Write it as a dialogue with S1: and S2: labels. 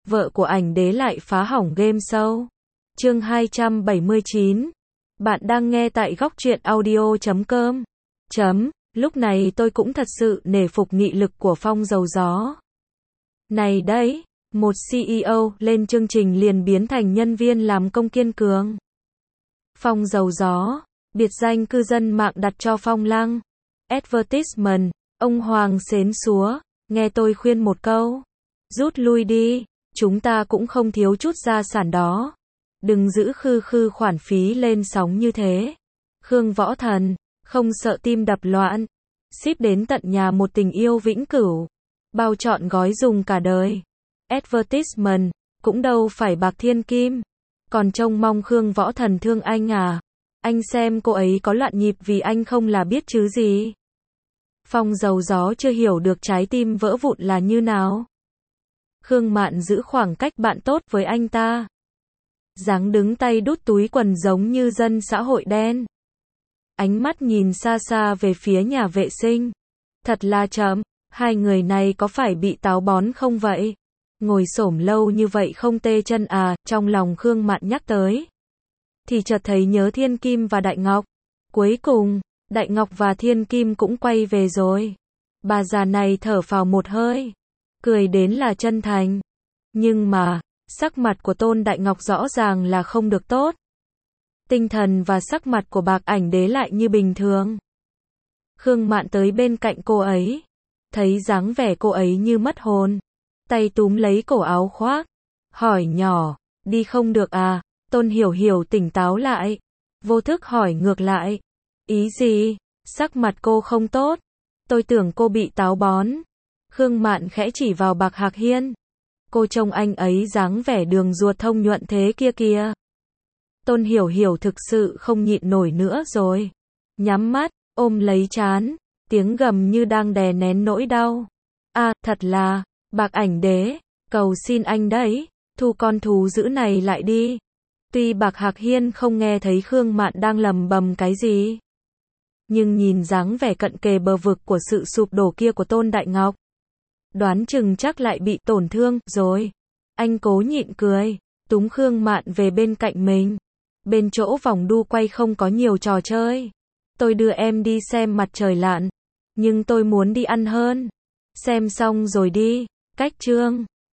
S1: vợ của ảnh đế lại phá hỏng game show. Chương 279. Bạn đang nghe tại góc truyện audio.com. Lúc này tôi cũng thật sự nể phục nghị lực của Phong Dầu Gió. Này đấy, một CEO lên chương trình liền biến thành nhân viên làm công kiên cường. Phong Dầu Gió, biệt danh cư dân mạng đặt cho Phong Lăng. Advertisement, ông Hoàng xến xúa, nghe tôi khuyên một câu. Rút lui đi, chúng ta cũng không thiếu chút gia sản đó. Đừng giữ khư khoản phí lên sóng như thế. Khương Võ Thần, không sợ tim đập loạn. Ship đến tận nhà một tình yêu vĩnh cửu. Bao trọn gói dùng cả đời. Advertisement, cũng đâu phải bạc thiên kim. Còn trông mong Khương Võ Thần thương anh à? Anh xem cô ấy có loạn nhịp vì anh không là biết chứ gì. Phong Dầu Gió chưa hiểu được trái tim vỡ vụn là như nào. Khương Mạn giữ khoảng cách bạn tốt với anh ta. Dáng đứng tay đút túi quần giống như dân xã hội đen. Ánh mắt nhìn xa xa về phía nhà vệ sinh. Thật là chậm, hai người này có phải bị táo bón không vậy? Ngồi xổm lâu như vậy không tê chân à? Trong lòng Khương Mạn nhắc tới. Thì chợt thấy nhớ Thiên Kim và Đại Ngọc. Cuối cùng, Đại Ngọc và Thiên Kim cũng quay về rồi. Bà già này thở phào một hơi. Cười đến là chân thành. Nhưng mà, sắc mặt của Tôn Đại Ngọc rõ ràng là không được tốt. Tinh thần và sắc mặt của Bạc Ảnh Đế lại như bình thường. Khương Mạn tới bên cạnh cô ấy. Thấy dáng vẻ cô ấy như mất hồn. Tay túm lấy cổ áo khoác. Hỏi nhỏ, đi không được à? Tôn Hiểu Hiểu tỉnh táo lại. Vô thức hỏi ngược lại. Ý gì? Sắc mặt cô không tốt. Tôi tưởng cô bị táo bón. Khương Mạn khẽ chỉ vào Bạc Hạc Hiên. Cô trông anh ấy dáng vẻ đường ruột thông nhuận thế kia kìa. Tôn Hiểu Hiểu thực sự không nhịn nổi nữa rồi. Nhắm mắt, ôm lấy trán, tiếng gầm như đang đè nén nỗi đau. À, thật là, Bạc Ảnh Đế, cầu xin anh đấy, thu con thú dữ này lại đi. Tuy Bạc Hạc Hiên không nghe thấy Khương Mạn đang lầm bầm cái gì. Nhưng nhìn dáng vẻ cận kề bờ vực của sự sụp đổ kia của Tôn Đại Ngọc. Đoán chừng chắc lại bị tổn thương rồi. Anh cố nhịn cười, túm Khương Mạn về bên cạnh mình. Bên chỗ vòng đu quay không có nhiều trò chơi. Tôi đưa em đi xem mặt trời lặn. Nhưng tôi muốn đi ăn hơn. Xem xong rồi đi. Cách chương.